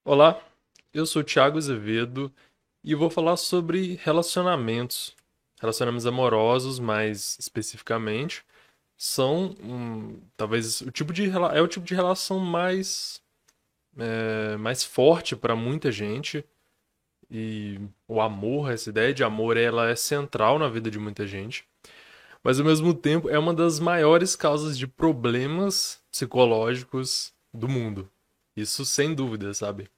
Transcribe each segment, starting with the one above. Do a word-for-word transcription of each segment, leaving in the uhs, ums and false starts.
Olá, eu sou o Thiago Azevedo e vou falar sobre relacionamentos. Relacionamentos amorosos, mais especificamente, são hum, talvez o tipo de rela- é o tipo de relação mais é, mais forte para muita gente e o amor, essa ideia de amor, ela é central na vida de muita gente, mas ao mesmo tempo é uma das maiores causas de problemas psicológicos do mundo. Isso sem dúvida, sabe?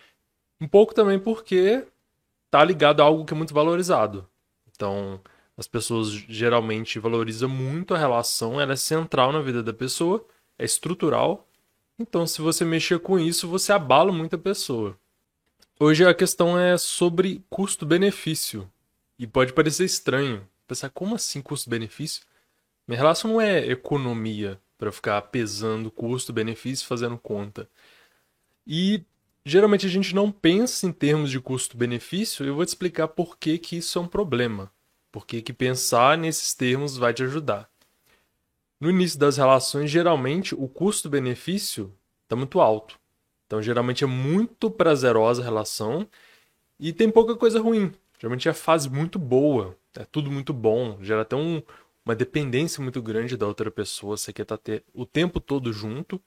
Um pouco também porque tá ligado a algo que é muito valorizado. Então, as pessoas geralmente valorizam muito a relação, ela é central na vida da pessoa, é estrutural. Então, se você mexer com isso, você abala muito a pessoa. Hoje a questão é sobre custo-benefício. E pode parecer estranho. Pensar, como assim custo-benefício? Minha relação não é economia para ficar pesando custo-benefício fazendo conta. E geralmente a gente não pensa em termos de custo-benefício, eu vou te explicar por que, que isso é um problema. Por que, que pensar nesses termos vai te ajudar. No início das relações, geralmente o custo-benefício está muito alto. Então, geralmente é muito prazerosa a relação e tem pouca coisa ruim. Geralmente é a fase muito boa, é tudo muito bom, gera até um, uma dependência muito grande da outra pessoa, você quer estar o tempo todo junto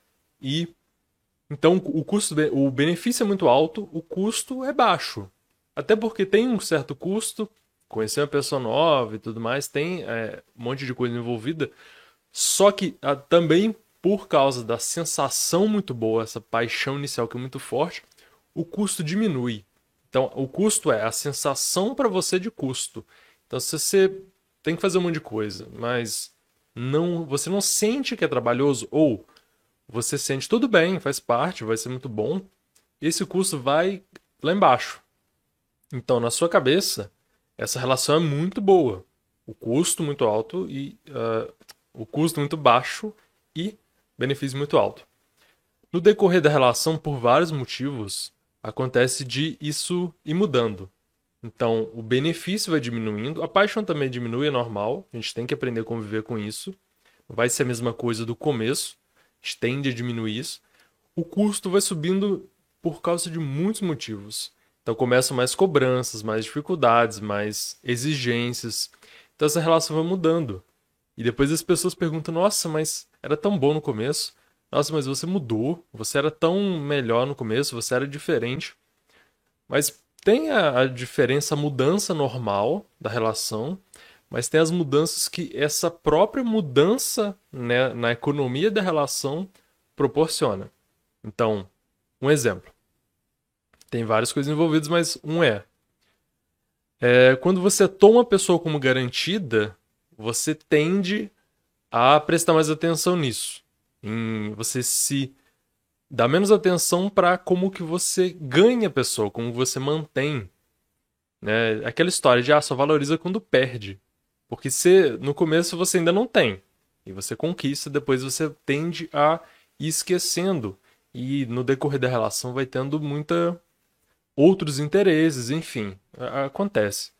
e então, o custo, o benefício é muito alto, o custo é baixo. Até porque tem um certo custo, conhecer uma pessoa nova e tudo mais, tem é, um monte de coisa envolvida. Só que ah, também por causa da sensação muito boa, essa paixão inicial que é muito forte, o custo diminui. Então, o custo é a sensação para você de custo. Então, se você tem que fazer um monte de coisa, mas não, você não sente que é trabalhoso ou você sente tudo bem, faz parte, vai ser muito bom, esse custo vai lá embaixo. Então, na sua cabeça, essa relação é muito boa. O custo muito alto e uh, o custo muito baixo e benefício muito alto. No decorrer da relação, por vários motivos, acontece de isso ir mudando. Então, o benefício vai diminuindo, a paixão também diminui, é normal, a gente tem que aprender a conviver com isso. Não vai ser a mesma coisa do começo, a gente tende a diminuir isso. O custo vai subindo por causa de muitos motivos. Então começam mais cobranças, mais dificuldades, mais exigências. Então essa relação vai mudando. E depois as pessoas perguntam: Nossa, mas era tão bom no começo. Nossa, mas você mudou. Você era tão melhor no começo, você era diferente. Mas tem a, a diferença, a mudança normal da relação, mas tem as mudanças que essa própria mudança, né, na economia da relação proporciona. Então, um exemplo. Tem várias coisas envolvidas, mas um é, é quando você toma a pessoa como garantida, você tende a prestar mais atenção nisso. Em você se dá menos atenção para como que você ganha a pessoa, como você mantém, né? Aquela história de ah, só valoriza quando perde. Porque se no começo você ainda não tem e você conquista, depois você tende a ir esquecendo e no decorrer da relação vai tendo muita outros interesses, enfim, acontece.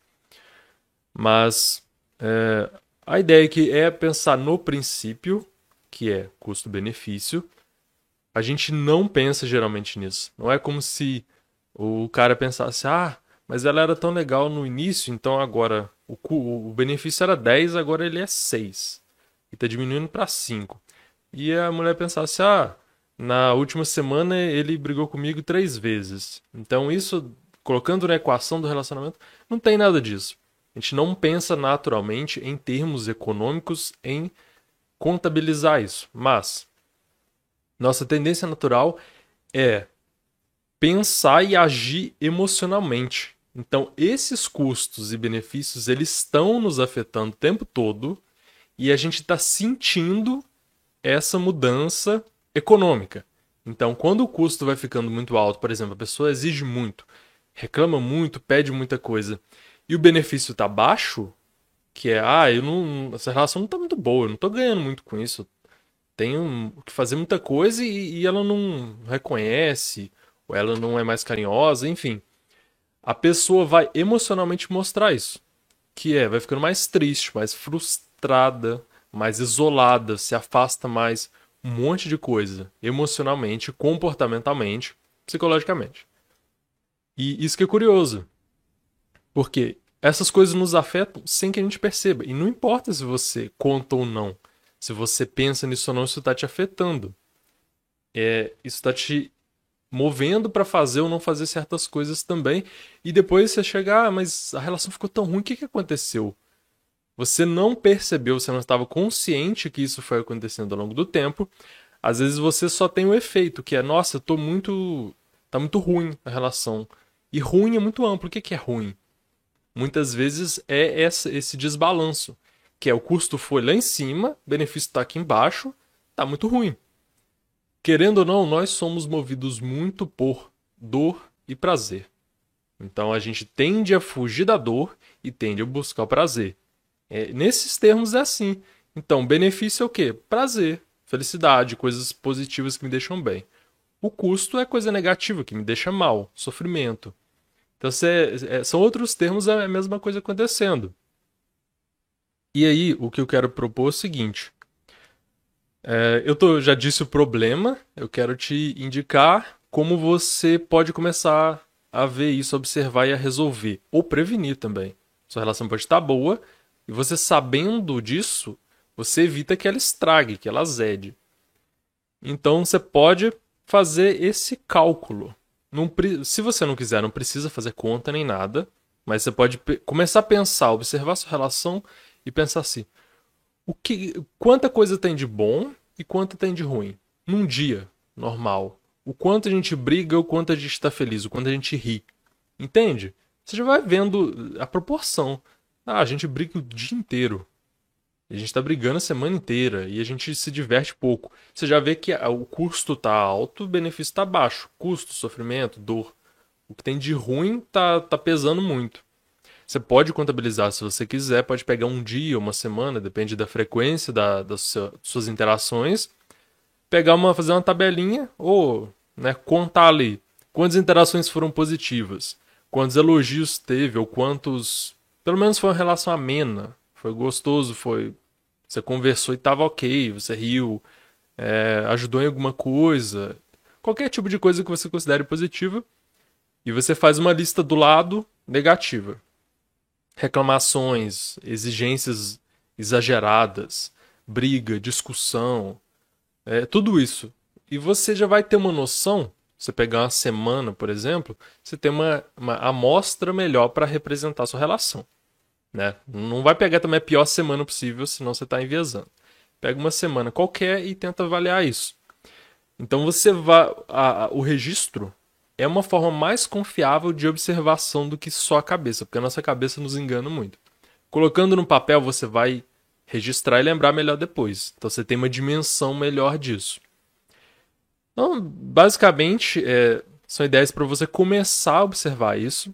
Mas é, a ideia aqui é pensar no princípio, que é custo-benefício. A gente não pensa geralmente nisso. Não é como se o cara pensasse, ah, mas ela era tão legal no início, então agora o, o benefício era dez, agora ele é seis. E está diminuindo para cinco. E a mulher pensasse, ah, na última semana ele brigou comigo três vezes. Então isso, colocando na equação do relacionamento, não tem nada disso. A gente não pensa naturalmente em termos econômicos em contabilizar isso. Mas nossa tendência natural é pensar e agir emocionalmente. Então esses custos e benefícios eles estão nos afetando o tempo todo e a gente está sentindo essa mudança econômica. Então, quando o custo vai ficando muito alto, por exemplo, a pessoa exige muito, reclama muito, pede muita coisa, e o benefício está baixo, que é, ah, eu não, essa relação não está muito boa, eu não estou ganhando muito com isso, tenho que fazer muita coisa e, e ela não reconhece, ou ela não é mais carinhosa, enfim. A pessoa vai emocionalmente mostrar isso, que é, vai ficando mais triste, mais frustrada, mais isolada, se afasta mais, um monte de coisa, emocionalmente, comportamentalmente. psicologicamente. E isso que é curioso, porque essas coisas nos afetam sem que a gente perceba. E não importa se você conta ou não, se você pensa nisso ou não, isso está te afetando. É, isso está te movendo para fazer ou não fazer certas coisas também. E depois você chega, ah, mas a relação ficou tão ruim, o que, que aconteceu? Você não percebeu, você não estava consciente que isso foi acontecendo ao longo do tempo. Às vezes você só tem o efeito, que é, nossa, eu tô muito. Tá muito ruim a relação. E ruim é muito amplo. O que, que é ruim? Muitas vezes é essa, esse desbalanço. Que é o custo foi lá em cima, o benefício está aqui embaixo, tá muito ruim. Querendo ou não, nós somos movidos muito por dor e prazer. Então a gente tende a fugir da dor e tende a buscar o prazer. É, nesses termos é assim. Então, benefício é o quê? Prazer, felicidade, coisas positivas que me deixam bem. O custo é coisa negativa, que me deixa mal, sofrimento. Então, cê, é, são outros termos, é a mesma coisa acontecendo. E aí, o que eu quero propor é o seguinte. É, eu tô, já disse o problema, eu quero te indicar como você pode começar a ver isso, observar e a resolver. Ou prevenir também. Sua relação pode estar boa, e você sabendo disso, você evita que ela estrague, que ela azede. Então você pode fazer esse cálculo. Não, se você não quiser, não precisa fazer conta nem nada, mas você pode começar a pensar, observar a sua relação e pensar assim: o que, quanta coisa tem de bom e quanta tem de ruim? Num dia normal. O quanto a gente briga, o quanto a gente está feliz, o quanto a gente ri. Entende? Você já vai vendo a proporção. Ah, a gente briga o dia inteiro. A gente tá brigando a semana inteira e a gente se diverte pouco. Você já vê que o custo tá alto, o benefício tá baixo. Custo, sofrimento, dor. O que tem de ruim tá, tá pesando muito. Você pode contabilizar se você quiser, pode pegar um dia, uma semana, depende da frequência da, das suas interações. Pegar uma, fazer uma tabelinha ou, né, contar ali quantas interações foram positivas, quantos elogios teve ou quantos, pelo menos foi uma relação amena. Foi gostoso, foi. Você conversou e tava ok, você riu, é, ajudou em alguma coisa. Qualquer tipo de coisa que você considere positiva. E você faz uma lista do lado negativa. Reclamações, exigências exageradas, briga, discussão, é, tudo isso. E você já vai ter uma noção, você pegar uma semana, por exemplo, você tem uma, uma amostra melhor para representar a sua relação. Né? Não vai pegar também a pior semana possível, senão você está enviesando. Pega uma semana qualquer e tenta avaliar isso. Então você vai, a, a, o registro é uma forma mais confiável de observação do que só a cabeça, porque a nossa cabeça nos engana muito. Colocando no papel, você vai registrar e lembrar melhor depois. Então você tem uma dimensão melhor disso. Então, basicamente, é, são ideias para você começar a observar isso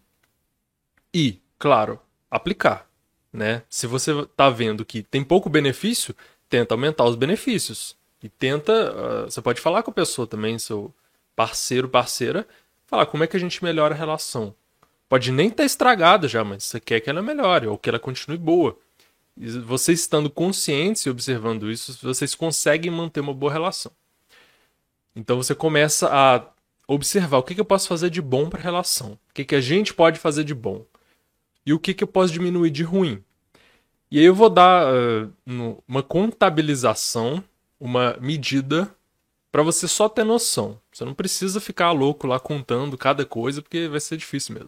e, claro, aplicar, né? Se você está vendo que tem pouco benefício, tenta aumentar os benefícios. E tenta, uh, você pode falar com a pessoa também, seu parceiro, parceira, falar como é que a gente melhora a relação. Pode nem estar estragada já, mas você quer que ela melhore ou que ela continue boa. E vocês estando conscientes e observando isso, vocês conseguem manter uma boa relação. Então você começa a observar o que, que eu posso fazer de bom para a relação. O que, que a gente pode fazer de bom. E o que, que eu posso diminuir de ruim. E aí eu vou dar uh, uma contabilização, uma medida, para você só ter noção. Você não precisa ficar louco lá contando cada coisa, porque vai ser difícil mesmo.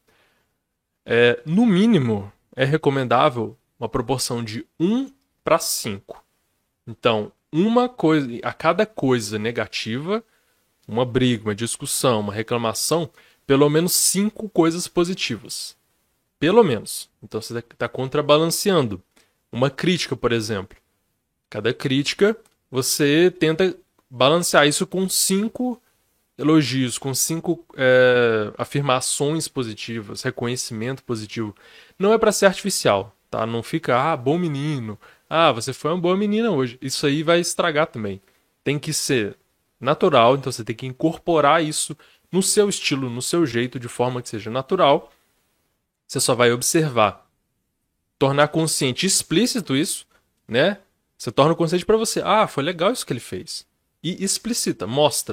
É, no mínimo, é recomendável uma proporção de um para cinco. Então, uma coisa, a cada coisa negativa, uma briga, uma discussão, uma reclamação, pelo menos cinco coisas positivas. Pelo menos. Então você está contrabalanceando. Uma crítica, por exemplo. Cada crítica, você tenta balancear isso com cinco elogios, com cinco é, afirmações positivas, reconhecimento positivo. Não é para ser artificial, tá? Não fica, ah, bom menino. Ah, você foi uma boa menina hoje. Isso aí vai estragar também. Tem que ser natural, então você tem que incorporar isso no seu estilo, no seu jeito, de forma que seja natural. Você só vai observar. Tornar consciente, explícito isso, né? Você torna consciente para você. Ah, foi legal isso que ele fez. E explicita, mostra.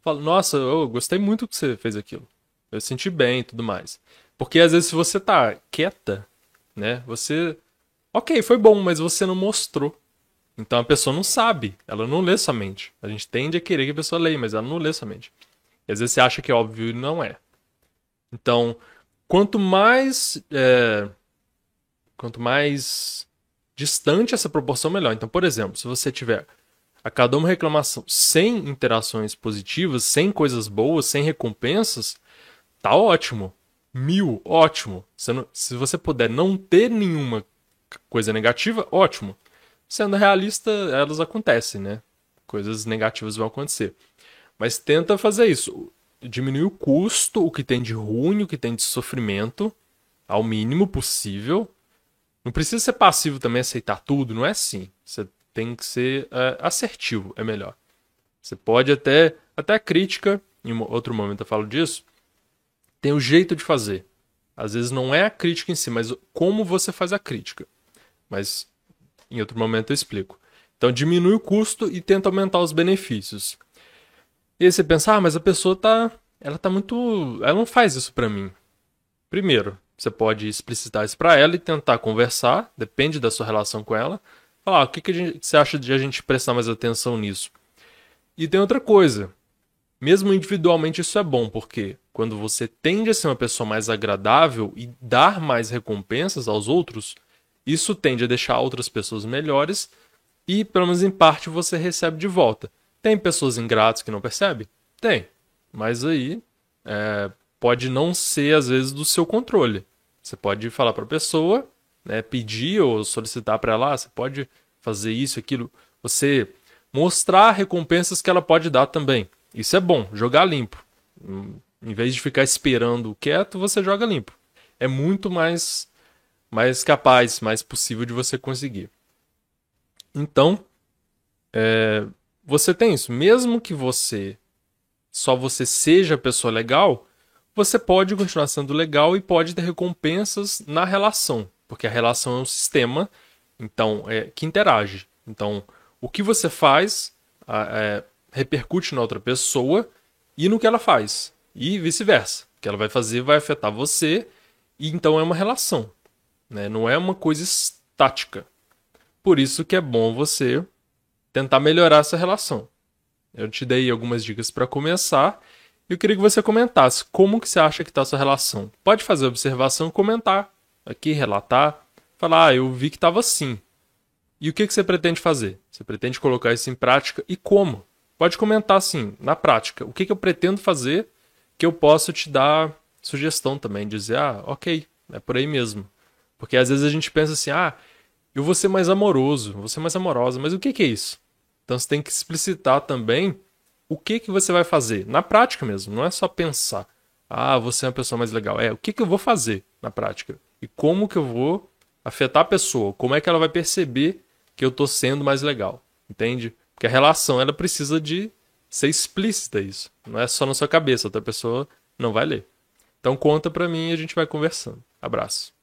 Fala, nossa, eu gostei muito que você fez aquilo. Eu senti bem e tudo mais. Porque às vezes se você tá quieta, né? Você. Ok, foi bom, mas você não mostrou. Então a pessoa não sabe, ela não lê sua mente. A gente tende a querer que a pessoa leia, mas ela não lê sua mente. E às vezes você acha que é óbvio e não é. Então, quanto mais. é, quanto mais distante essa proporção, melhor. Então, por exemplo, se você tiver a cada uma reclamação sem interações positivas, sem coisas boas, sem recompensas, tá ótimo. Mil, ótimo. Você não- se você puder não ter nenhuma coisa negativa, ótimo. Sendo realista, elas acontecem, né? Coisas negativas vão acontecer. Mas tenta fazer isso. Diminuir o custo, o que tem de ruim, o que tem de sofrimento, ao mínimo possível. Não precisa ser passivo também, aceitar tudo, não é assim. Você tem que ser é, assertivo, é melhor. Você pode até, até a crítica, em um outro momento eu falo disso, tem o jeito de fazer. Às vezes não é a crítica em si, mas como você faz a crítica. Mas em outro momento eu explico. Então diminui o custo e tenta aumentar os benefícios. E aí você pensa, ah, mas a pessoa tá, ela tá muito, ela não faz isso pra mim. Primeiro, você pode explicitar isso pra ela e tentar conversar, depende da sua relação com ela. Falar, ah, o que, que a gente, você acha de a gente prestar mais atenção nisso? E tem outra coisa, mesmo individualmente isso é bom, porque quando você tende a ser uma pessoa mais agradável e dar mais recompensas aos outros, isso tende a deixar outras pessoas melhores e, pelo menos em parte, você recebe de volta. Tem pessoas ingratas que não percebem? Tem. Mas aí é, pode não ser, às vezes, do seu controle. Você pode falar para a pessoa, né, pedir ou solicitar para ela, ah, você pode fazer isso, aquilo. Você mostrar recompensas que ela pode dar também. Isso é bom, jogar limpo. Em vez de ficar esperando quieto, você joga limpo. É muito mais, mais capaz, mais possível de você conseguir. Então, é, você tem isso. Mesmo que você só você seja a pessoa legal, você pode continuar sendo legal e pode ter recompensas na relação, porque a relação é um sistema, então é, que interage. Então, o que você faz é, repercute na outra pessoa e no que ela faz, e vice-versa. O que ela vai fazer vai afetar você, e então é uma relação, né? Não é uma coisa estática. Por isso que é bom você tentar melhorar essa relação. Eu te dei algumas dicas para começar. E eu queria que você comentasse como que você acha que está a sua relação. Pode fazer observação e comentar aqui, relatar. Falar, ah, eu vi que estava assim. E o que, que você pretende fazer? Você pretende colocar isso em prática e como? Pode comentar assim, na prática. O que, que eu pretendo fazer que eu posso te dar sugestão também. Dizer, ah, ok, é por aí mesmo. Porque às vezes a gente pensa assim, ah, eu vou ser mais amoroso, vou ser mais amorosa. Mas o que, que é isso? Então você tem que explicitar também o que, que você vai fazer, na prática mesmo, não é só pensar, ah, você é uma pessoa mais legal. É, o que, que eu vou fazer na prática? E como que eu vou afetar a pessoa? Como é que ela vai perceber que eu tô sendo mais legal? Entende? Porque a relação, ela precisa de ser explícita isso. Não é só na sua cabeça, outra pessoa não vai ler. Então conta pra mim e a gente vai conversando. Abraço.